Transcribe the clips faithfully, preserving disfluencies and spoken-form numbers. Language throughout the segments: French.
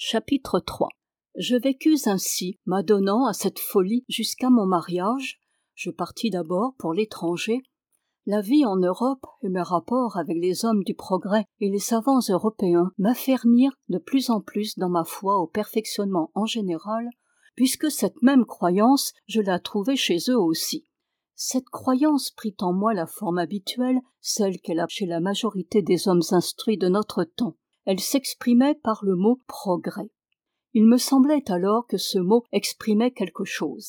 Chapitre trois. Je vécus ainsi, m'adonnant à cette folie jusqu'à mon mariage. Je partis d'abord pour l'étranger. La vie en Europe et mes rapports avec les hommes du progrès et les savants européens m'affermirent de plus en plus dans ma foi au perfectionnement en général, puisque cette même croyance, je la trouvais chez eux aussi. Cette croyance prit en moi la forme habituelle, celle qu'elle a chez la majorité des hommes instruits de notre temps. Elle s'exprimait par le mot « progrès ». Il me semblait alors que ce mot exprimait quelque chose.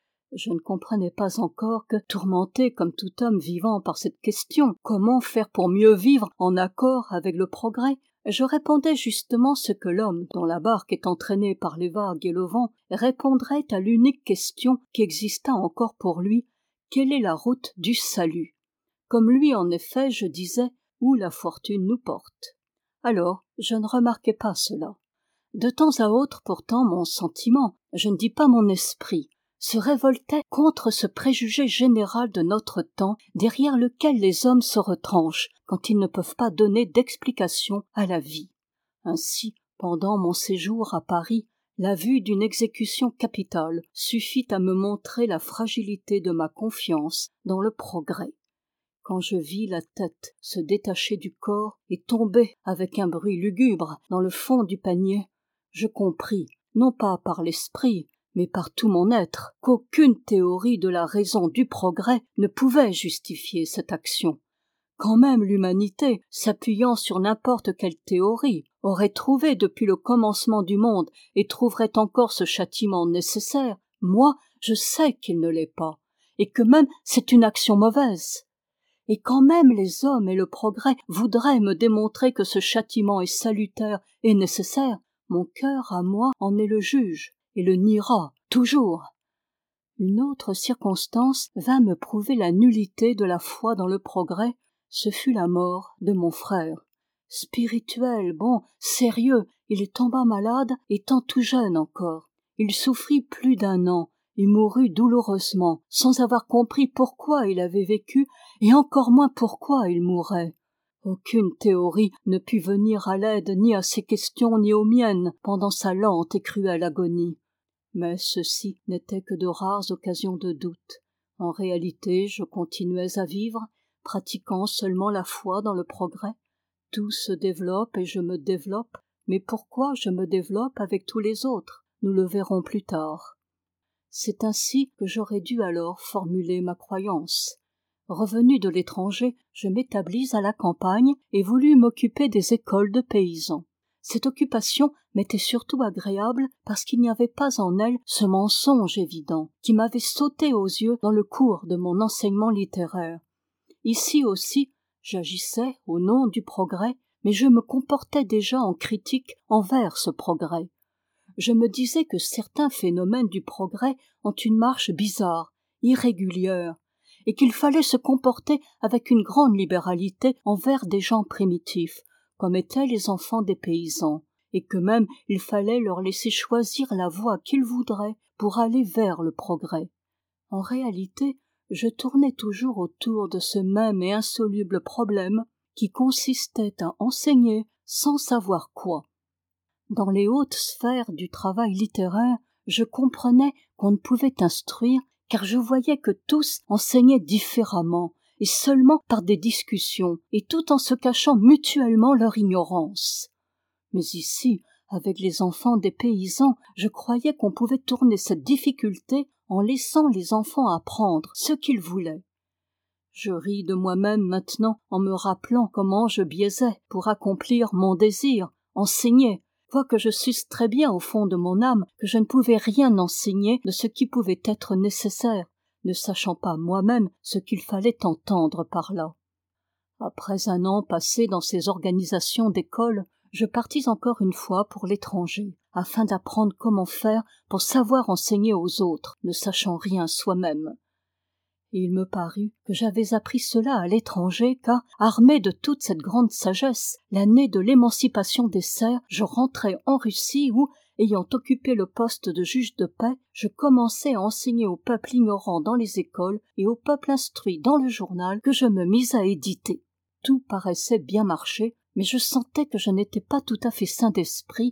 Je ne comprenais pas encore que, tourmenté comme tout homme vivant par cette question, comment faire pour mieux vivre en accord avec le progrès, je répondais justement ce que l'homme, dont la barque est entraînée par les vagues et le vent, répondrait à l'unique question qui existât encore pour lui: quelle est la route du salut? Comme lui, en effet, je disais, où la fortune nous porte. Alors, je ne remarquais pas cela. De temps à autre, pourtant, mon sentiment, je ne dis pas mon esprit, se révoltait contre ce préjugé général de notre temps, derrière lequel les hommes se retranchent quand ils ne peuvent pas donner d'explication à la vie. Ainsi, pendant mon séjour à Paris, la vue d'une exécution capitale suffit à me montrer la fragilité de ma confiance dans le progrès. Quand je vis la tête se détacher du corps et tomber avec un bruit lugubre dans le fond du panier, je compris, non pas par l'esprit, mais par tout mon être, qu'aucune théorie de la raison du progrès ne pouvait justifier cette action. Quand même l'humanité, s'appuyant sur n'importe quelle théorie, aurait trouvé depuis le commencement du monde et trouverait encore ce châtiment nécessaire, moi, je sais qu'il ne l'est pas, et que même c'est une action mauvaise. Et quand même les hommes et le progrès voudraient me démontrer que ce châtiment est salutaire et nécessaire, mon cœur à moi en est le juge et le niera toujours. Une autre circonstance vint me prouver la nullité de la foi dans le progrès, ce fut la mort de mon frère. Spirituel, bon, sérieux, il tomba malade étant tout jeune encore. Il souffrit plus d'un an et mourut douloureusement, sans avoir compris pourquoi il avait vécu et encore moins pourquoi il mourrait. Aucune théorie ne put venir à l'aide ni à ses questions ni aux miennes pendant sa lente et cruelle agonie. Mais ceci n'était que de rares occasions de doute. En réalité, je continuais à vivre, pratiquant seulement la foi dans le progrès. Tout se développe et je me développe, mais pourquoi je me développe avec tous les autres? Nous le verrons plus tard. C'est ainsi que j'aurais dû alors formuler ma croyance. Revenu de l'étranger, je m'établis à la campagne et voulus m'occuper des écoles de paysans. Cette occupation m'était surtout agréable parce qu'il n'y avait pas en elle ce mensonge évident qui m'avait sauté aux yeux dans le cours de mon enseignement littéraire. Ici aussi, j'agissais au nom du progrès, mais je me comportais déjà en critique envers ce progrès. Je me disais que certains phénomènes du progrès ont une marche bizarre, irrégulière, et qu'il fallait se comporter avec une grande libéralité envers des gens primitifs, comme étaient les enfants des paysans, et que même il fallait leur laisser choisir la voie qu'ils voudraient pour aller vers le progrès. En réalité, je tournais toujours autour de ce même et insoluble problème qui consistait à enseigner sans savoir quoi. Dans les hautes sphères du travail littéraire, je comprenais qu'on ne pouvait instruire car je voyais que tous enseignaient différemment et seulement par des discussions et tout en se cachant mutuellement leur ignorance. Mais ici, avec les enfants des paysans, je croyais qu'on pouvait tourner cette difficulté en laissant les enfants apprendre ce qu'ils voulaient. Je ris de moi-même maintenant en me rappelant comment je biaisais pour accomplir mon désir, enseigner, quoique je susse très bien au fond de mon âme que je ne pouvais rien enseigner de ce qui pouvait être nécessaire, ne sachant pas moi-même ce qu'il fallait entendre par là. Après un an passé dans ces organisations d'école, je partis encore une fois pour l'étranger, afin d'apprendre comment faire pour savoir enseigner aux autres, ne sachant rien soi-même. Et il me parut que j'avais appris cela à l'étranger, car, armé de toute cette grande sagesse, l'année de l'émancipation des serfs, je rentrai en Russie où, ayant occupé le poste de juge de paix, je commençai à enseigner au peuple ignorant dans les écoles et au peuple instruit dans le journal que je me mis à éditer. Tout paraissait bien marcher, mais je sentais que je n'étais pas tout à fait sain d'esprit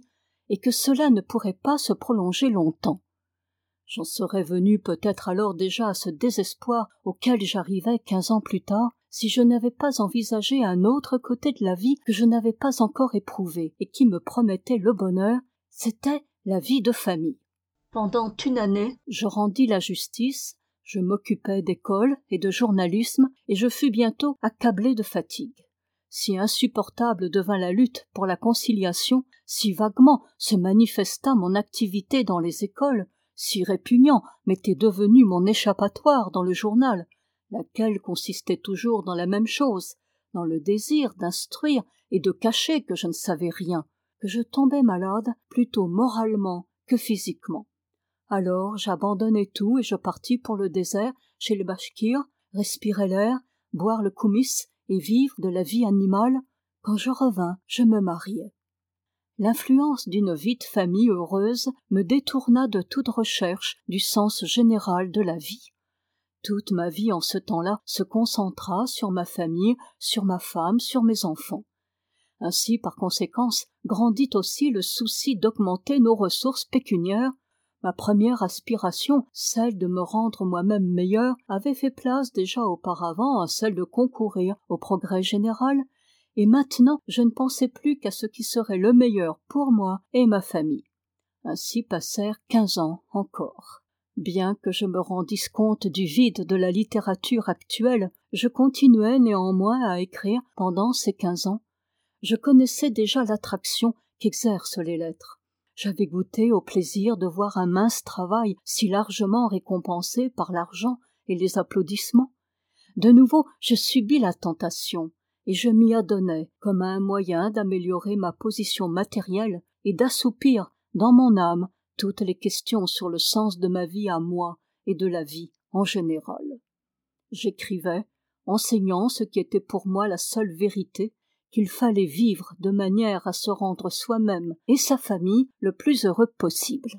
et que cela ne pourrait pas se prolonger longtemps. J'en serais venu peut-être alors déjà à ce désespoir auquel j'arrivais quinze ans plus tard, si je n'avais pas envisagé un autre côté de la vie que je n'avais pas encore éprouvé et qui me promettait le bonheur, c'était la vie de famille. Pendant une année, je rendis la justice, je m'occupais d'école et de journalisme, et je fus bientôt accablé de fatigue. Si insupportable devint la lutte pour la conciliation, si vaguement se manifesta mon activité dans les écoles, si répugnant m'était devenu mon échappatoire dans le journal, laquelle consistait toujours dans la même chose, dans le désir d'instruire et de cacher que je ne savais rien, que je tombais malade plutôt moralement que physiquement. Alors j'abandonnai tout et je partis pour le désert, chez les Bachkirs, respirer l'air, boire le koumyss et vivre de la vie animale. Quand je revins, je me mariai. L'influence d'une vie de famille heureuse me détourna de toute recherche du sens général de la vie. Toute ma vie en ce temps-là se concentra sur ma famille, sur ma femme, sur mes enfants. Ainsi, par conséquence, grandit aussi le souci d'augmenter nos ressources pécuniaires. Ma première aspiration, celle de me rendre moi-même meilleur, avait fait place déjà auparavant à celle de concourir au progrès général, et maintenant je ne pensais plus qu'à ce qui serait le meilleur pour moi et ma famille. Ainsi passèrent quinze ans encore. Bien que je me rendisse compte du vide de la littérature actuelle, je continuai néanmoins à écrire pendant ces quinze ans. Je connaissais déjà l'attraction qu'exercent les lettres. J'avais goûté au plaisir de voir un mince travail si largement récompensé par l'argent et les applaudissements. De nouveau, je subis la tentation, et je m'y adonnai comme à un moyen d'améliorer ma position matérielle et d'assoupir dans mon âme toutes les questions sur le sens de ma vie à moi et de la vie en général. J'écrivais, enseignant ce qui était pour moi la seule vérité, qu'il fallait vivre de manière à se rendre soi-même et sa famille le plus heureux possible.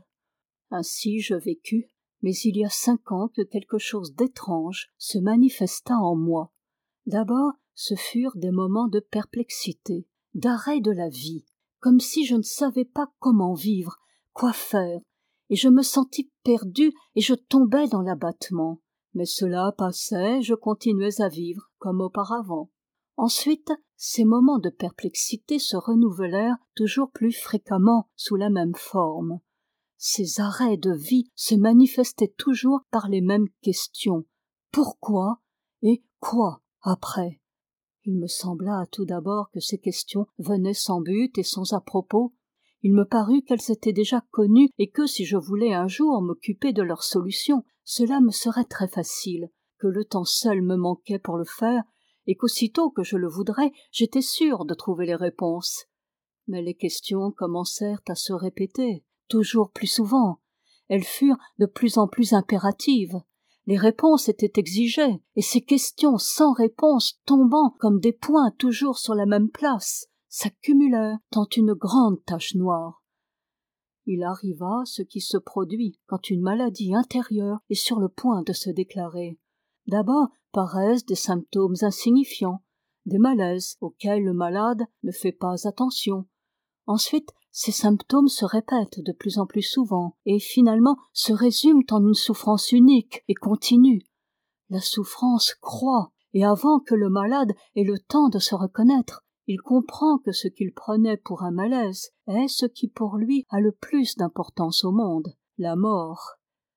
Ainsi je vécus, mais il y a cinq ans que quelque chose d'étrange se manifesta en moi. D'abord, ce furent des moments de perplexité, d'arrêt de la vie, comme si je ne savais pas comment vivre, quoi faire, et je me sentis perdu et je tombais dans l'abattement. Mais cela passait, je continuais à vivre comme auparavant. Ensuite, ces moments de perplexité se renouvelèrent toujours plus fréquemment sous la même forme. Ces arrêts de vie se manifestaient toujours par les mêmes questions. Pourquoi et quoi après? Il me sembla tout d'abord que ces questions venaient sans but et sans à-propos. Il me parut qu'elles étaient déjà connues et que si je voulais un jour m'occuper de leur solution, cela me serait très facile, que le temps seul me manquait pour le faire, et qu'aussitôt que je le voudrais, j'étais sûr de trouver les réponses. Mais les questions commencèrent à se répéter, toujours plus souvent. Elles furent de plus en plus impératives. Les réponses étaient exigées, et ces questions sans réponse tombant comme des points toujours sur la même place, s'accumulèrent en une grande tache noire. Il arriva ce qui se produit quand une maladie intérieure est sur le point de se déclarer. D'abord paraissent des symptômes insignifiants, des malaises auxquels le malade ne fait pas attention. Ensuite, ces symptômes se répètent de plus en plus souvent et finalement se résument en une souffrance unique et continue. La souffrance croît et avant que le malade ait le temps de se reconnaître, il comprend que ce qu'il prenait pour un malaise est ce qui pour lui a le plus d'importance au monde, la mort.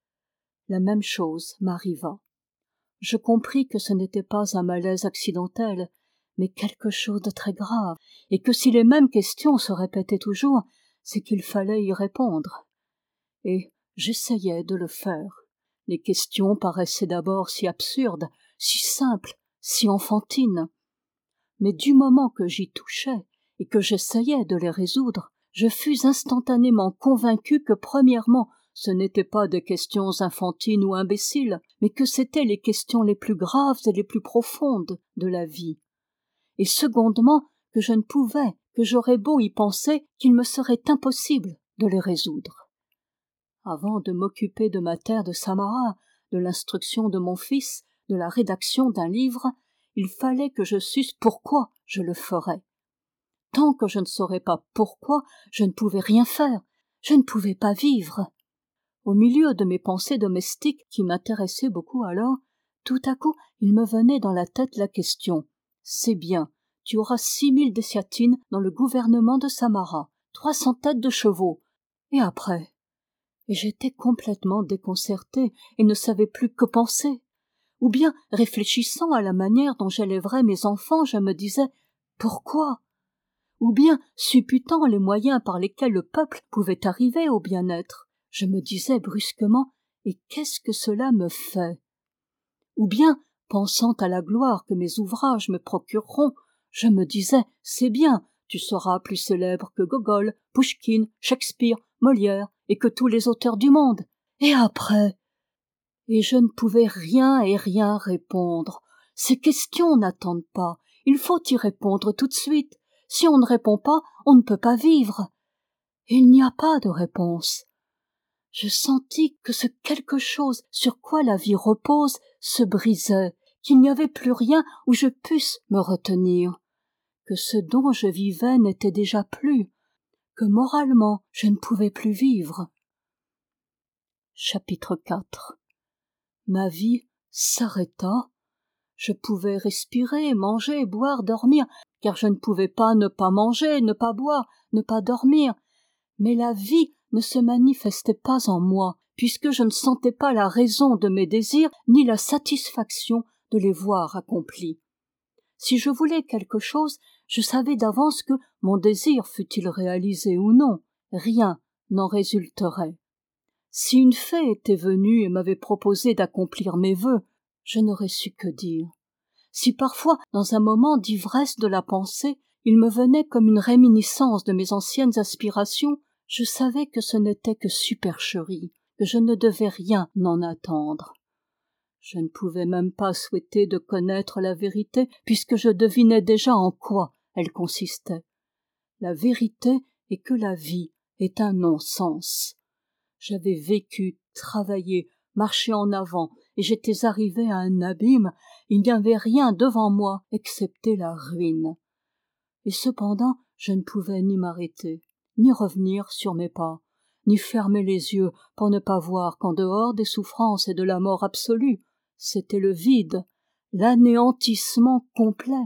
La même chose m'arriva. Je compris que ce n'était pas un malaise accidentel, mais quelque chose de très grave, et que si les mêmes questions se répétaient toujours, c'est qu'il fallait y répondre. Et j'essayais de le faire. Les questions paraissaient d'abord si absurdes, si simples, si enfantines. Mais du moment que j'y touchais et que j'essayais de les résoudre, je fus instantanément convaincu que premièrement, ce n'étaient pas des questions infantines ou imbéciles, mais que c'étaient les questions les plus graves et les plus profondes de la vie. Et secondement, que je ne pouvais, que j'aurais beau y penser, qu'il me serait impossible de les résoudre. Avant de m'occuper de ma terre de Samara, de l'instruction de mon fils, de la rédaction d'un livre, il fallait que je susse pourquoi je le ferais. tant que je ne saurais pas pourquoi, je ne pouvais rien faire, je ne pouvais pas vivre. Au milieu de mes pensées domestiques qui m'intéressaient beaucoup alors, tout à coup il me venait dans la tête la question. C'est bien, tu auras six mille dessiatines dans le gouvernement de Samara, trois cents têtes de chevaux. Et après? Et j'étais complètement déconcertée et ne savais plus que penser. Ou bien, réfléchissant à la manière dont j'élèverais mes enfants, je me disais « Pourquoi ?» Ou bien, supputant les moyens par lesquels le peuple pouvait arriver au bien-être, je me disais brusquement « Et qu'est-ce que cela me fait ?» Ou bien, pensant à la gloire que mes ouvrages me procureront, je me disais « C'est bien, tu seras plus célèbre que Gogol, Pouchkine, Shakespeare, Molière et que tous les auteurs du monde. Et après ?» Et je ne pouvais rien et rien répondre. Ces questions n'attendent pas. Il faut y répondre tout de suite. Si on ne répond pas, on ne peut pas vivre. Et il n'y a pas de réponse. Je sentis que ce quelque chose sur quoi la vie repose se brisait, qu'il n'y avait plus rien où je pusse me retenir, que ce dont je vivais n'était déjà plus, que moralement je ne pouvais plus vivre. Chapitre quatre. Ma vie s'arrêta. Je pouvais respirer, manger, boire, dormir, car je ne pouvais pas ne pas manger, ne pas boire, ne pas dormir. Mais la vie ne se manifestait pas en moi, puisque je ne sentais pas la raison de mes désirs, ni la satisfaction de les voir accomplis. Si je voulais quelque chose, je savais d'avance que, mon désir fût-il réalisé ou non, rien n'en résulterait. Si une fée était venue et m'avait proposé d'accomplir mes vœux, je n'aurais su que dire. Si parfois, dans un moment d'ivresse de la pensée, il me venait comme une réminiscence de mes anciennes aspirations, je savais que ce n'était que supercherie, que je ne devais rien en attendre. Je ne pouvais même pas souhaiter de connaître la vérité, puisque je devinais déjà en quoi elle consistait. La vérité est que la vie est un non-sens. J'avais vécu, travaillé, marché en avant, et j'étais arrivé à un abîme, il n'y avait rien devant moi excepté la ruine. Et cependant, je ne pouvais ni m'arrêter, ni revenir sur mes pas, ni fermer les yeux pour ne pas voir qu'en dehors des souffrances et de la mort absolue, c'était le vide, l'anéantissement complet.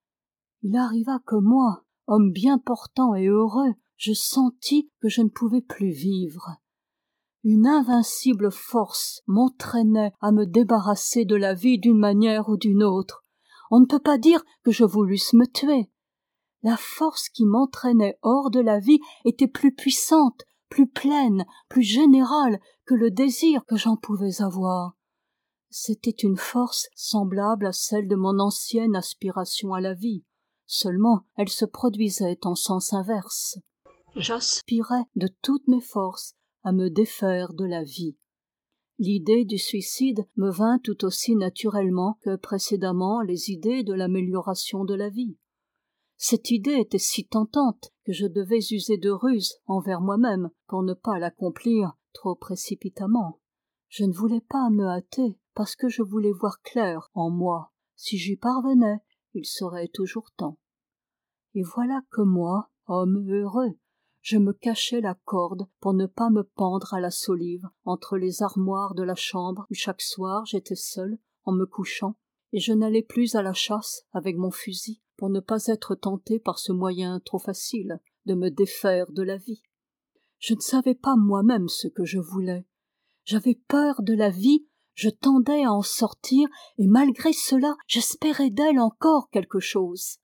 Il arriva que moi, homme bien portant et heureux, je sentis que je ne pouvais plus vivre. Une invincible force m'entraînait à me débarrasser de la vie d'une manière ou d'une autre. On ne peut pas dire que je voulusse me tuer. La force qui m'entraînait hors de la vie était plus puissante, plus pleine, plus générale que le désir que j'en pouvais avoir. C'était une force semblable à celle de mon ancienne aspiration à la vie. Seulement, elle se produisait en sens inverse. J'aspirais de toutes mes forces à me défaire de la vie. L'idée du suicide me vint tout aussi naturellement que précédemment les idées de l'amélioration de la vie. Cette idée était si tentante que je devais user de ruse envers moi-même pour ne pas l'accomplir trop précipitamment. Je ne voulais pas me hâter parce que je voulais voir clair en moi. Si j'y parvenais, il serait toujours temps. Et voilà que moi, homme heureux, je me cachais la corde pour ne pas me pendre à la solive entre les armoires de la chambre où chaque soir j'étais seul en me couchant, et je n'allais plus à la chasse avec mon fusil pour ne pas être tenté par ce moyen trop facile de me défaire de la vie. Je ne savais pas moi-même ce que je voulais. J'avais peur de la vie, je tendais à en sortir, et malgré cela, j'espérais d'elle encore quelque chose.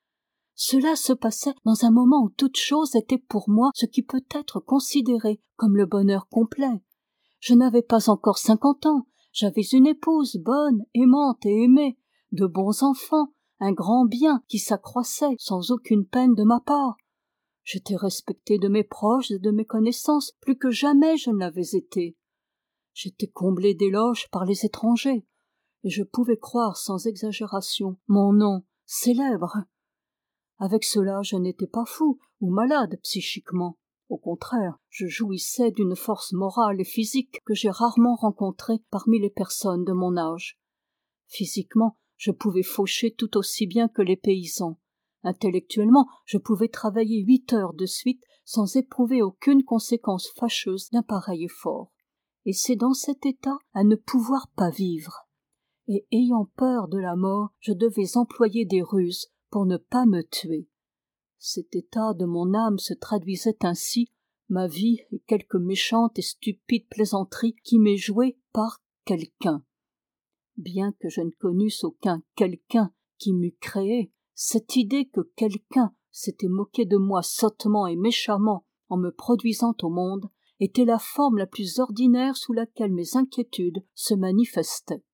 Cela se passait dans un moment où toute chose était pour moi ce qui peut être considéré comme le bonheur complet. Je n'avais pas encore cinquante ans, j'avais une épouse bonne, aimante et aimée, de bons enfants, un grand bien qui s'accroissait sans aucune peine de ma part. J'étais respecté de mes proches et de mes connaissances plus que jamais je ne l'avais été. J'étais comblé d'éloges par les étrangers, et je pouvais croire sans exagération mon nom célèbre. Avec cela, je n'étais pas fou ou malade psychiquement. Au contraire, je jouissais d'une force morale et physique que j'ai rarement rencontrée parmi les personnes de mon âge. Physiquement, je pouvais faucher tout aussi bien que les paysans. Intellectuellement, je pouvais travailler huit heures de suite sans éprouver aucune conséquence fâcheuse d'un pareil effort. Et c'est dans cet état à ne pouvoir pas vivre. Et ayant peur de la mort, je devais employer des ruses pour ne pas me tuer. Cet état de mon âme se traduisait ainsi, ma vie et quelques méchantes et stupides plaisanteries qui m'est jouée par quelqu'un. Bien que je ne connusse aucun quelqu'un qui m'eût créé, cette idée que quelqu'un s'était moqué de moi sottement et méchamment en me produisant au monde était la forme la plus ordinaire sous laquelle mes inquiétudes se manifestaient.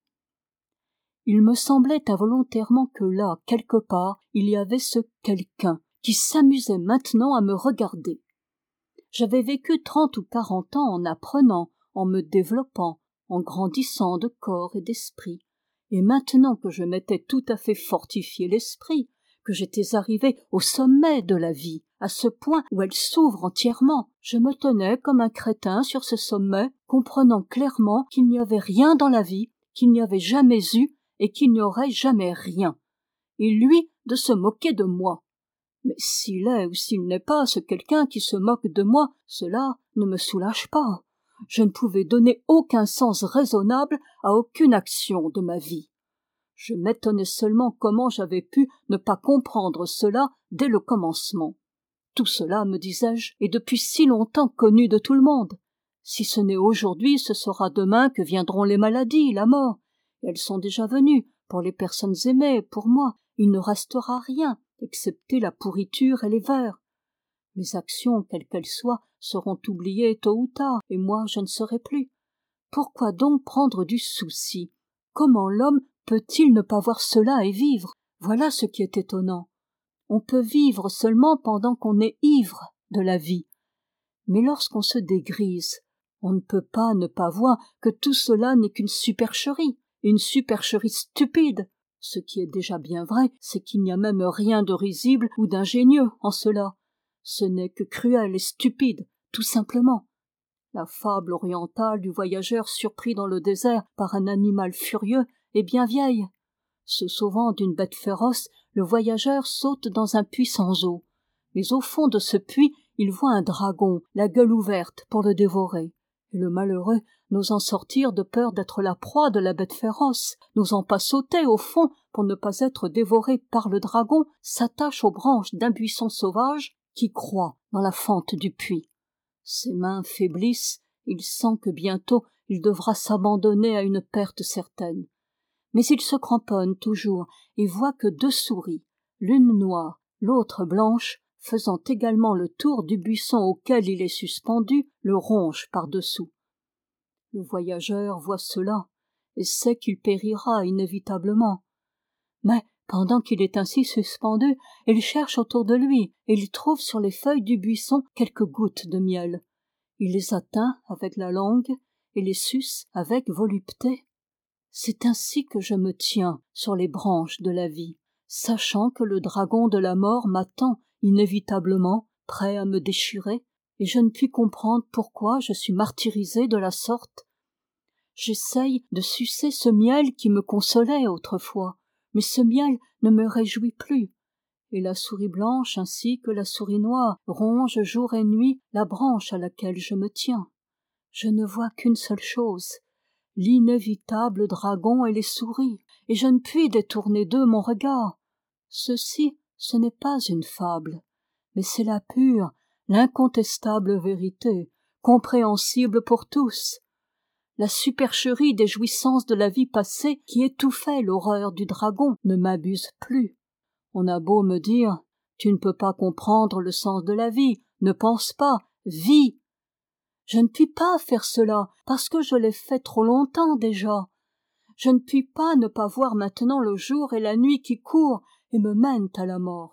Il me semblait involontairement que là, quelque part, il y avait ce quelqu'un qui s'amusait maintenant à me regarder. J'avais vécu trente ou quarante ans en apprenant, en me développant, en grandissant de corps et d'esprit. Et maintenant que je m'étais tout à fait fortifié l'esprit, que j'étais arrivé au sommet de la vie, à ce point où elle s'ouvre entièrement, je me tenais comme un crétin sur ce sommet, comprenant clairement qu'il n'y avait rien dans la vie, qu'il n'y avait jamais eu et qu'il n'y aurait jamais rien. Et lui de se moquer de moi. Mais s'il est ou s'il n'est pas ce quelqu'un qui se moque de moi, cela ne me soulage pas. Je ne pouvais donner aucun sens raisonnable à aucune action de ma vie. Je m'étonnais seulement comment j'avais pu ne pas comprendre cela dès le commencement. Tout cela, me disais-je, est depuis si longtemps connu de tout le monde. Si ce n'est aujourd'hui, ce sera demain que viendront les maladies, la mort. Elles sont déjà venues, pour les personnes aimées, pour moi. Il ne restera rien, excepté la pourriture et les vers. Mes actions, quelles qu'elles soient, seront oubliées tôt ou tard, et moi je ne serai plus. Pourquoi donc prendre du souci? Comment l'homme peut-il ne pas voir cela et vivre? Voilà ce qui est étonnant. On peut vivre seulement pendant qu'on est ivre de la vie. Mais lorsqu'on se dégrise, on ne peut pas ne pas voir que tout cela n'est qu'une supercherie, une supercherie stupide. Ce qui est déjà bien vrai, c'est qu'il n'y a même rien de risible ou d'ingénieux en cela. Ce n'est que cruel et stupide, tout simplement. La fable orientale du voyageur surpris dans le désert par un animal furieux est bien vieille. Se sauvant d'une bête féroce, le voyageur saute dans un puits sans eau. Mais au fond de ce puits, il voit un dragon, la gueule ouverte, pour le dévorer. Et le malheureux, n'osant sortir de peur d'être la proie de la bête féroce, n'osant pas sauter au fond pour ne pas être dévoré par le dragon, s'attache aux branches d'un buisson sauvage qui croît dans la fente du puits. Ses mains faiblissent, il sent que bientôt il devra s'abandonner à une perte certaine. Mais il se cramponne toujours et voit que deux souris, l'une noire, l'autre blanche, faisant également le tour du buisson auquel il est suspendu, le rongent par-dessous. Le voyageur voit cela et sait qu'il périra inévitablement. Mais pendant qu'il est ainsi suspendu, il cherche autour de lui et il trouve sur les feuilles du buisson quelques gouttes de miel. Il les atteint avec la langue et les suce avec volupté. C'est ainsi que je me tiens sur les branches de la vie, sachant que le dragon de la mort m'attend inévitablement, prêt à me déchirer, et je ne puis comprendre pourquoi je suis martyrisé de la sorte. J'essaye de sucer ce miel qui me consolait autrefois, mais ce miel ne me réjouit plus, et la souris blanche ainsi que la souris noire ronge jour et nuit la branche à laquelle je me tiens. Je ne vois qu'une seule chose, l'inévitable dragon et les souris, et je ne puis détourner d'eux mon regard. Ceci, ce n'est pas une fable, mais c'est la pure, l'incontestable vérité, compréhensible pour tous. La supercherie des jouissances de la vie passée qui étouffait l'horreur du dragon ne m'abuse plus. On a beau me dire, tu ne peux pas comprendre le sens de la vie, ne pense pas, vis. Je ne puis pas faire cela, parce que je l'ai fait trop longtemps déjà. Je ne puis pas ne pas voir maintenant le jour et la nuit qui courent et me mènent à la mort.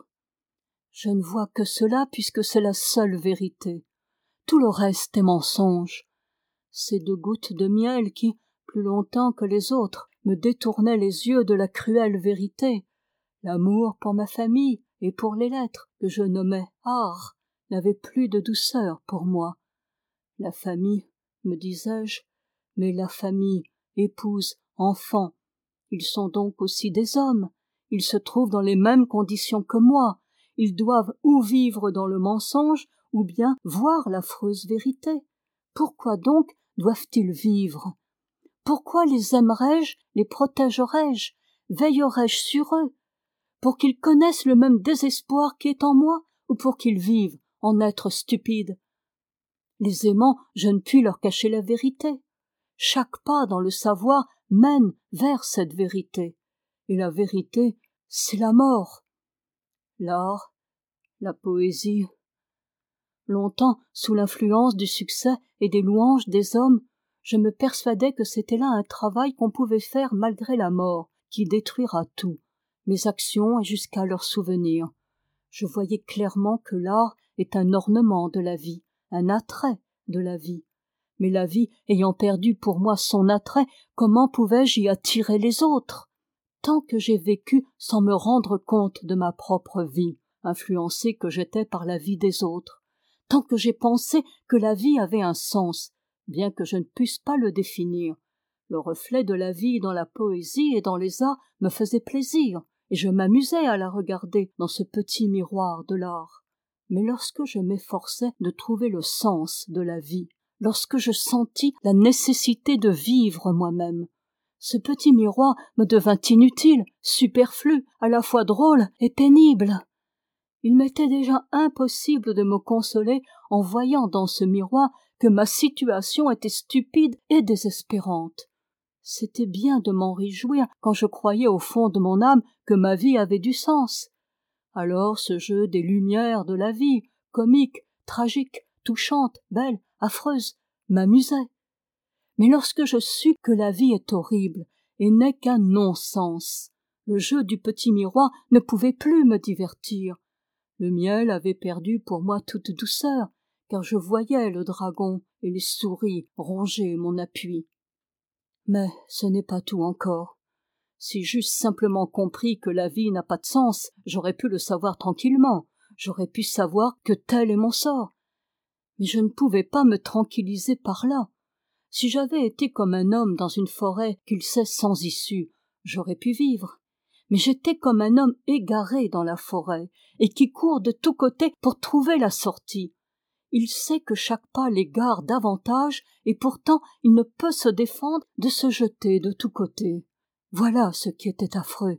Je ne vois que cela puisque c'est la seule vérité. Tout le reste est mensonge. Ces deux gouttes de miel qui, plus longtemps que les autres, me détournaient les yeux de la cruelle vérité, l'amour pour ma famille et pour les lettres que je nommais art, n'avait plus de douceur pour moi. La famille, me disais-je, mais la famille, épouse, enfants, ils sont donc aussi des hommes, ils se trouvent dans les mêmes conditions que moi, ils doivent ou vivre dans le mensonge, ou bien voir l'affreuse vérité. Pourquoi donc doivent-ils vivre? Pourquoi les aimerais-je, les protégerais-je, veillerais-je sur eux, pour qu'ils connaissent le même désespoir qui est en moi, ou pour qu'ils vivent en êtres stupides? Les aimant, je ne puis leur cacher la vérité. Chaque pas dans le savoir mène vers cette vérité. Et la vérité, c'est la mort. L'art, la poésie. Longtemps, sous l'influence du succès et des louanges des hommes, je me persuadais que c'était là un travail qu'on pouvait faire malgré la mort, qui détruira tout, mes actions et jusqu'à leurs souvenirs. Je voyais clairement que l'art est un ornement de la vie, un attrait de la vie. Mais la vie ayant perdu pour moi son attrait, comment pouvais-je y attirer les autres? Tant que j'ai vécu sans me rendre compte de ma propre vie, influencé que j'étais par la vie des autres, tant que j'ai pensé que la vie avait un sens, bien que je ne puisse pas le définir. Le reflet de la vie dans la poésie et dans les arts me faisait plaisir, et je m'amusais à la regarder dans ce petit miroir de l'art. Mais lorsque je m'efforçais de trouver le sens de la vie, lorsque je sentis la nécessité de vivre moi-même, ce petit miroir me devint inutile, superflu, à la fois drôle et pénible. Il m'était déjà impossible de me consoler en voyant dans ce miroir que ma situation était stupide et désespérante. C'était bien de m'en réjouir quand je croyais au fond de mon âme que ma vie avait du sens. Alors ce jeu des lumières de la vie, comique, tragique, touchante, belle, affreuse, m'amusait. Mais lorsque je sus que la vie est horrible et n'est qu'un non-sens, le jeu du petit miroir ne pouvait plus me divertir. Le miel avait perdu pour moi toute douceur, car je voyais le dragon et les souris ronger mon appui. Mais ce n'est pas tout encore. Si j'eusse simplement compris que la vie n'a pas de sens, j'aurais pu le savoir tranquillement, j'aurais pu savoir que tel est mon sort. Mais je ne pouvais pas me tranquilliser par là. Si j'avais été comme un homme dans une forêt qu'il sait sans issue, j'aurais pu vivre. Mais j'étais comme un homme égaré dans la forêt et qui court de tous côtés pour trouver la sortie. Il sait que chaque pas l'égare davantage et pourtant il ne peut se défendre de se jeter de tous côtés. Voilà ce qui était affreux.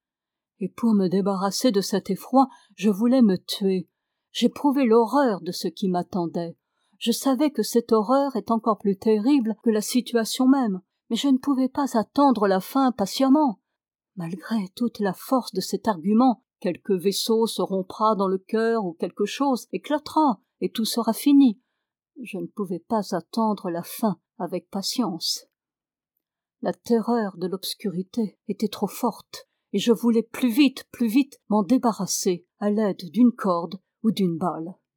Et pour me débarrasser de cet effroi, je voulais me tuer. J'éprouvais l'horreur de ce qui m'attendait. Je savais que cette horreur est encore plus terrible que la situation même, mais je ne pouvais pas attendre la fin patiemment. Malgré toute la force de cet argument, quelque vaisseau se rompra dans le cœur ou quelque chose éclatera et tout sera fini. Je ne pouvais pas attendre la fin avec patience. La terreur de l'obscurité était trop forte et je voulais plus vite, plus vite m'en débarrasser à l'aide d'une corde ou d'une balle.